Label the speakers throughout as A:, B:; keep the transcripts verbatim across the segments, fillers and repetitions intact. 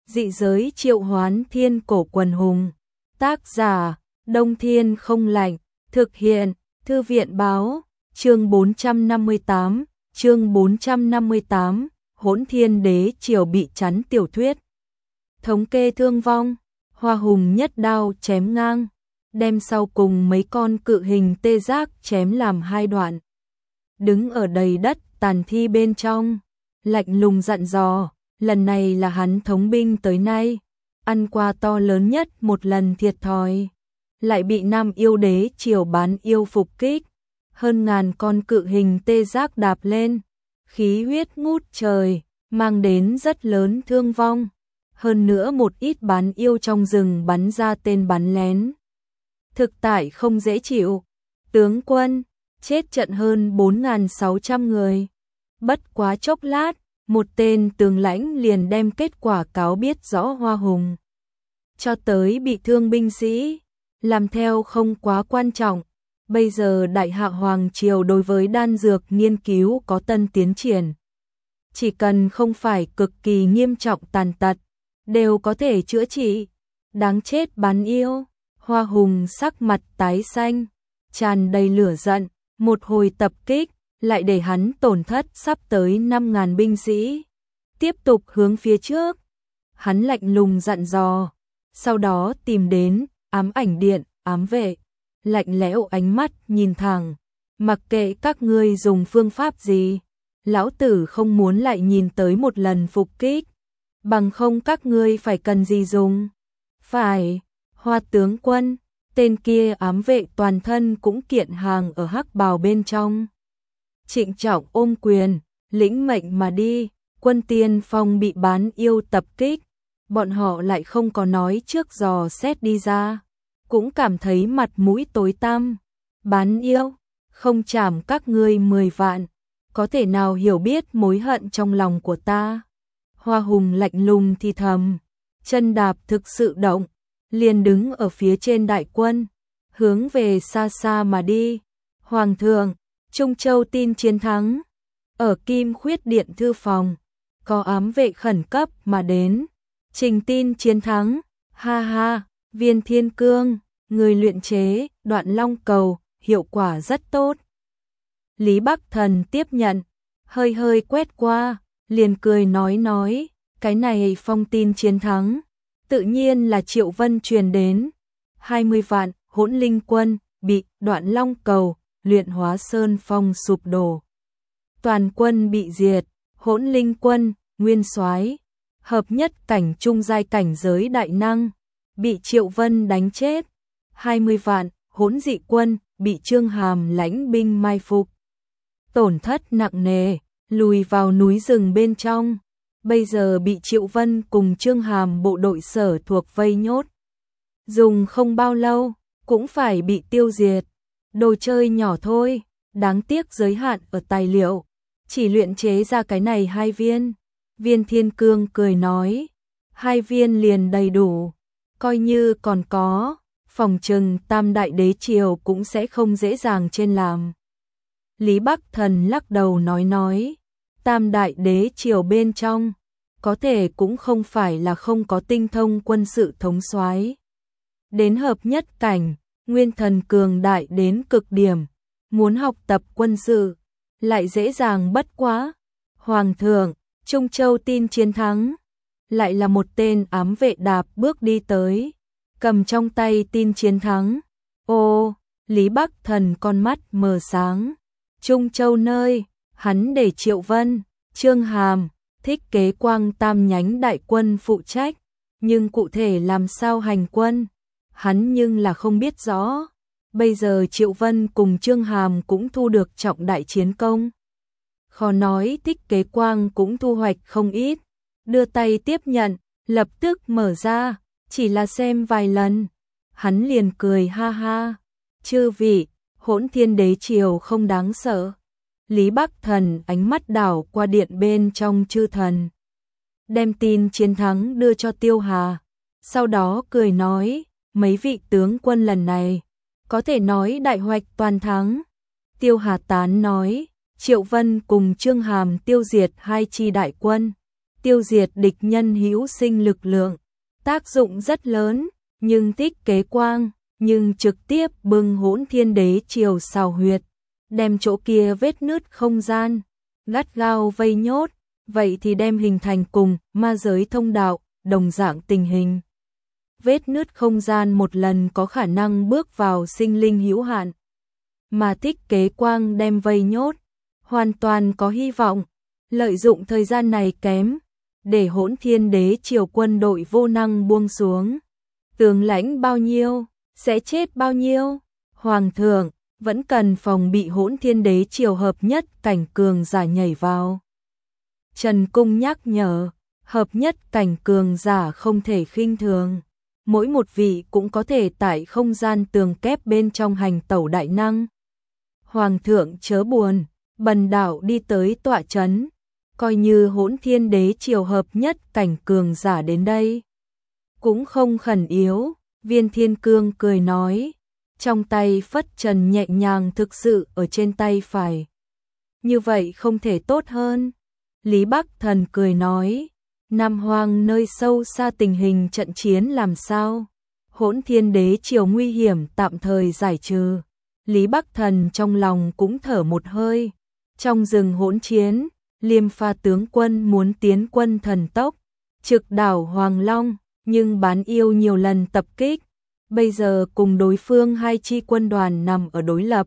A: Dị giới triệu hoán thiên cổ quần hùng. Tác giả, Đông Thiên không lạnh. Thực hiện, Thư viện báo. Chương bốn trăm năm mươi tám, chương bốn trăm năm mươi tám, Hỗn Thiên Đế triều bị chắn. Tiểu thuyết. Thống kê thương vong, Hoa Hùng nhất đao chém ngang, đem sau cùng mấy con cự hình tê giác chém làm hai đoạn. Đứng ở đầy đất tàn thi bên trong, lạnh lùng dặn dò, lần này là hắn thống binh tới nay, ăn qua to lớn nhất một lần thiệt thòi, lại bị Nam Yêu Đế triều bán yêu phục kích, hơn ngàn con cự hình tê giác đạp lên, khí huyết ngút trời, mang đến rất lớn thương vong, hơn nữa một ít bán yêu trong rừng bắn ra tên bắn lén. Thực tại không dễ chịu, tướng quân, chết trận hơn bốn nghìn sáu trăm người. Bất quá chốc lát, một tên tướng lãnh liền đem kết quả cáo biết rõ Hoa Hùng. Cho tới bị thương binh sĩ, làm theo không quá quan trọng. Bây giờ Đại Hạ Hoàng Triều đối với đan dược nghiên cứu có tân tiến triển. Chỉ cần không phải cực kỳ nghiêm trọng tàn tật, đều có thể chữa trị. Đáng chết bán yêu, Hoa Hùng sắc mặt tái xanh, tràn đầy lửa giận, một hồi tập kích, lại để hắn tổn thất sắp tới năm nghìn binh sĩ. Tiếp tục hướng phía trước, hắn lạnh lùng dặn dò, sau đó tìm đến ám ảnh điện, ám vệ, lạnh lẽo ánh mắt nhìn thẳng, mặc kệ các ngươi dùng phương pháp gì, lão tử không muốn lại nhìn tới một lần phục kích, bằng không các ngươi phải cần gì dùng. Phải, Hoa tướng quân, tên kia ám vệ toàn thân cũng kiện hàng ở hắc bào bên trong. Trịnh trọng ôm quyền, lĩnh mệnh mà đi, quân tiên phong bị bán yêu tập kích, bọn họ lại không có nói trước dò xét đi ra, cũng cảm thấy mặt mũi tối tăm. Bán yêu, không chảm các ngươi mười vạn, có thể nào hiểu biết mối hận trong lòng của ta. Hoa Hùng lạnh lùng thì thầm, chân đạp thực sự động, liền đứng ở phía trên đại quân, hướng về xa xa mà đi. Hoàng thượng, Trung Châu tin chiến thắng. Ở Kim Khuyết Điện thư phòng, có ám vệ khẩn cấp mà đến, trình tin chiến thắng. Ha ha, Viên Thiên Cương, người luyện chế Đoạn Long Cầu, hiệu quả rất tốt. Lý Bắc Thần tiếp nhận, hơi hơi quét qua, liền cười nói nói, cái này phong tin chiến thắng, tự nhiên là Triệu Vân truyền đến. hai mươi vạn hỗn linh quân bị Đoạn Long Cầu, luyện hóa sơn phong sụp đổ. Toàn quân bị diệt, hỗn linh quân, nguyên soái, hợp nhất cảnh trung giai cảnh giới đại năng, bị Triệu Vân đánh chết. hai mươi vạn hỗn dị quân bị Trương Hàm lãnh binh mai phục. Tổn thất nặng nề, lùi vào núi rừng bên trong. Bây giờ bị Triệu Vân cùng Trương Hàm bộ đội sở thuộc vây nhốt. Dùng không bao lâu, cũng phải bị tiêu diệt. Đồ chơi nhỏ thôi, đáng tiếc giới hạn ở tài liệu, chỉ luyện chế ra cái này hai viên. Viên Thiên Cương cười nói, hai viên liền đầy đủ, coi như còn có, phòng trừng Tam Đại Đế Triều cũng sẽ không dễ dàng trên làm. Lý Bắc Thần lắc đầu nói nói, Tam Đại Đế Triều bên trong, có thể cũng không phải là không có tinh thông quân sự thống soái. Đến hợp nhất cảnh, nguyên thần cường đại đến cực điểm, muốn học tập quân sự, lại dễ dàng bất quá. Hoàng thượng, Trung Châu tin chiến thắng, lại là một tên ám vệ đạp bước đi tới, cầm trong tay tin chiến thắng. Ô, Lý Bắc Thần con mắt mờ sáng, Trung Châu nơi, hắn để Triệu Vân, Trương Hàm, Thích Kế Quang tam nhánh đại quân phụ trách, nhưng cụ thể làm sao hành quân, hắn nhưng là không biết rõ. Bây giờ Triệu Vân cùng Trương Hàm cũng thu được trọng đại chiến công. Khó nói Thích Kế Quang cũng thu hoạch không ít, đưa tay tiếp nhận, lập tức mở ra, chỉ là xem vài lần, hắn liền cười ha ha. Chư vị, Hỗn Thiên Đế Triều không đáng sợ. Lý Bắc Thần ánh mắt đảo qua điện bên trong chư thần, đem tin chiến thắng đưa cho Tiêu Hà, sau đó cười nói, mấy vị tướng quân lần này, có thể nói đại hoạch toàn thắng. Tiêu Hà tán nói, Triệu Vân cùng Trương Hàm tiêu diệt hai chi đại quân, tiêu diệt địch nhân hữu sinh lực lượng, tác dụng rất lớn, nhưng tích kế quang, nhưng trực tiếp bưng Hỗn Thiên Đế triều xào huyệt, đem chỗ kia vết nứt không gian, gắt gao vây nhốt, vậy thì đem hình thành cùng ma giới thông đạo, đồng dạng tình hình. Vết nứt không gian một lần có khả năng bước vào sinh linh hữu hạn, mà tích kế quang đem vây nhốt, hoàn toàn có hy vọng, lợi dụng thời gian này kém, để Hỗn Thiên Đế triều quân đội vô năng buông xuống. Tướng lãnh bao nhiêu, sẽ chết bao nhiêu, Hoàng thượng, vẫn cần phòng bị Hỗn Thiên Đế triều hợp nhất cảnh cường giả nhảy vào. Trần Cung nhắc nhở, hợp nhất cảnh cường giả không thể khinh thường, mỗi một vị cũng có thể tại không gian tường kép bên trong hành tẩu đại năng. Hoàng thượng chớ buồn, bần đạo đi tới tọa trấn, coi như Hỗn Thiên Đế triều hợp nhất cảnh cường giả đến đây, cũng không khẩn yếu. Viên Thiên Cương cười nói, trong tay phất trần nhẹ nhàng thực sự ở trên tay phải. Như vậy không thể tốt hơn. Lý Bắc Thần cười nói, Nam Hoang nơi sâu xa tình hình trận chiến làm sao? Hỗn Thiên Đế triều nguy hiểm tạm thời giải trừ. Lý Bắc Thần trong lòng cũng thở một hơi. Trong rừng hỗn chiến, Liêm Pha tướng quân muốn tiến quân thần tốc, trực đảo Hoàng Long, nhưng bán yêu nhiều lần tập kích, bây giờ cùng đối phương hai chi quân đoàn nằm ở đối lập.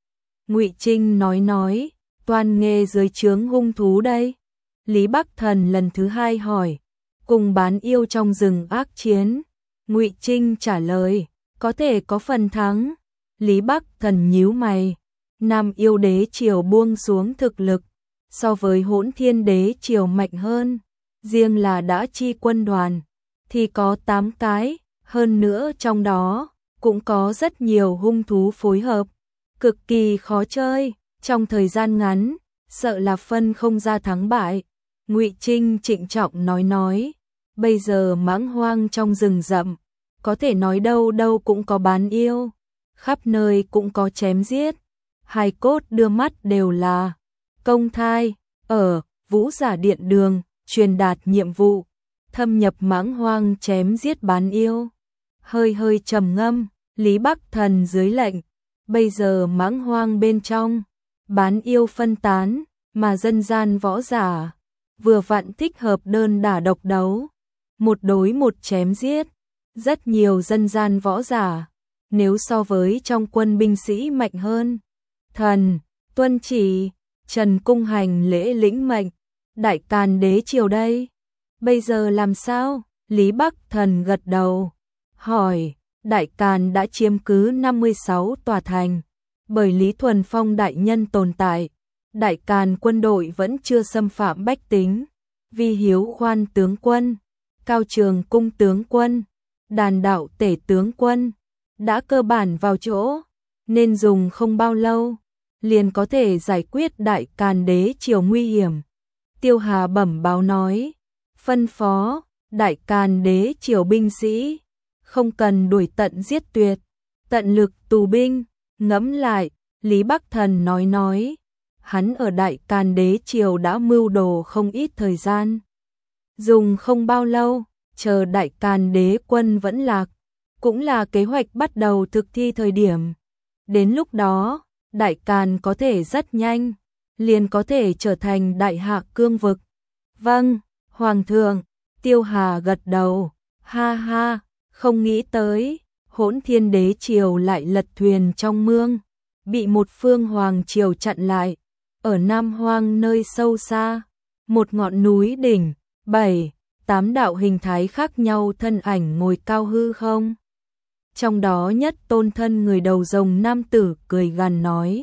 A: Ngụy Trinh nói nói, toàn nghề dưới trướng hung thú đây. Lý Bắc Thần lần thứ hai hỏi, cùng bán yêu trong rừng ác chiến. Ngụy Trinh trả lời, có thể có phần thắng. Lý Bắc Thần nhíu mày, Nam yêu đế triều buông xuống thực lực, so với Hỗn Thiên Đế triều mạnh hơn, riêng là đã chi quân đoàn thì có tám cái, hơn nữa trong đó cũng có rất nhiều hung thú phối hợp, cực kỳ khó chơi, trong thời gian ngắn, sợ là phân không ra thắng bại. Ngụy Trinh trịnh trọng nói nói, bây giờ mãng hoang trong rừng rậm, có thể nói đâu đâu cũng có bán yêu, khắp nơi cũng có chém giết, hài cốt đưa mắt đều là công thai, ở Vũ Giả Điện Đường, truyền đạt nhiệm vụ, thâm nhập mãng hoang chém giết bán yêu. Hơi hơi trầm ngâm, Lý Bắc Thần dưới lệnh, bây giờ mãng hoang bên trong, bán yêu phân tán, mà dân gian võ giả, vừa vặn thích hợp đơn đả độc đấu, một đối một chém giết, rất nhiều dân gian võ giả, nếu so với trong quân binh sĩ mạnh hơn. Thần, tuân chỉ, Trần Cung hành lễ lĩnh mệnh, Đại Càn Đế triều đây. Bây giờ làm sao? Lý Bắc Thần gật đầu, hỏi, Đại Càn đã chiếm cứ năm mươi sáu tòa thành, bởi Lý Thuần Phong đại nhân tồn tại, Đại Càn quân đội vẫn chưa xâm phạm bách tính, Vi Hiếu Khoan tướng quân, Cao Trường Cung tướng quân, Đàn Đạo Tể tướng quân, đã cơ bản vào chỗ, nên dùng không bao lâu, liền có thể giải quyết Đại Càn Đế triều nguy hiểm. Tiêu Hà bẩm báo nói, phân phó, Đại Càn Đế triều binh sĩ, không cần đuổi tận giết tuyệt, tận lực tù binh. Ngẫm lại, Lý Bắc Thần nói nói, hắn ở Đại Càn Đế triều đã mưu đồ không ít thời gian. Dùng không bao lâu, chờ Đại Càn Đế quân vẫn lạc, cũng là kế hoạch bắt đầu thực thi thời điểm. Đến lúc đó, Đại Càn có thể rất nhanh, liền có thể trở thành đại hạ cương vực. Vâng, Hoàng thượng, Tiêu Hà gật đầu, ha ha, không nghĩ tới, Hỗn Thiên Đế triều lại lật thuyền trong mương, bị một phương hoàng triều chặn lại, ở Nam Hoang nơi sâu xa, một ngọn núi đỉnh, bảy, tám đạo hình thái khác nhau thân ảnh ngồi cao hư không. Trong đó nhất tôn thân người đầu rồng nam tử cười gằn nói,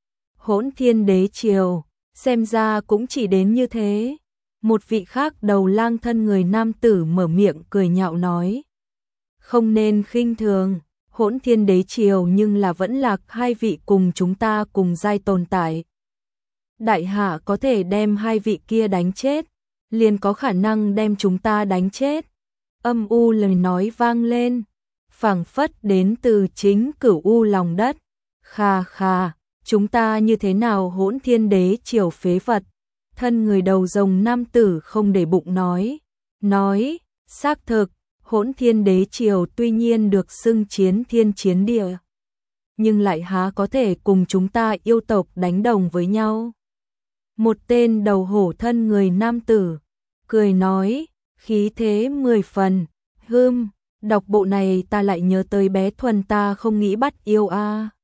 A: Hỗn Thiên Đế triều, xem ra cũng chỉ đến như thế. Một vị khác đầu lang thân người nam tử mở miệng cười nhạo nói, không nên khinh thường, Hỗn Thiên Đế triều nhưng là vẫn lạc hai vị cùng chúng ta cùng giai tồn tại. Đại hạ có thể đem hai vị kia đánh chết, liền có khả năng đem chúng ta đánh chết. Âm u lời nói vang lên, phảng phất đến từ chính cửu u lòng đất. Kha kha, chúng ta như thế nào Hỗn Thiên Đế triều phế vật, Thân người đầu rồng nam tử không để bụng nói, nói, xác thực, Hỗn Thiên Đế triều tuy nhiên được xưng chiến thiên chiến địa, nhưng lại há có thể cùng chúng ta yêu tộc đánh đồng với nhau. Một tên đầu hổ thân người nam tử, cười nói, khí thế mười phần, hưm, đọc bộ này ta lại nhớ tới bé Thuần ta không nghĩ bắt yêu a.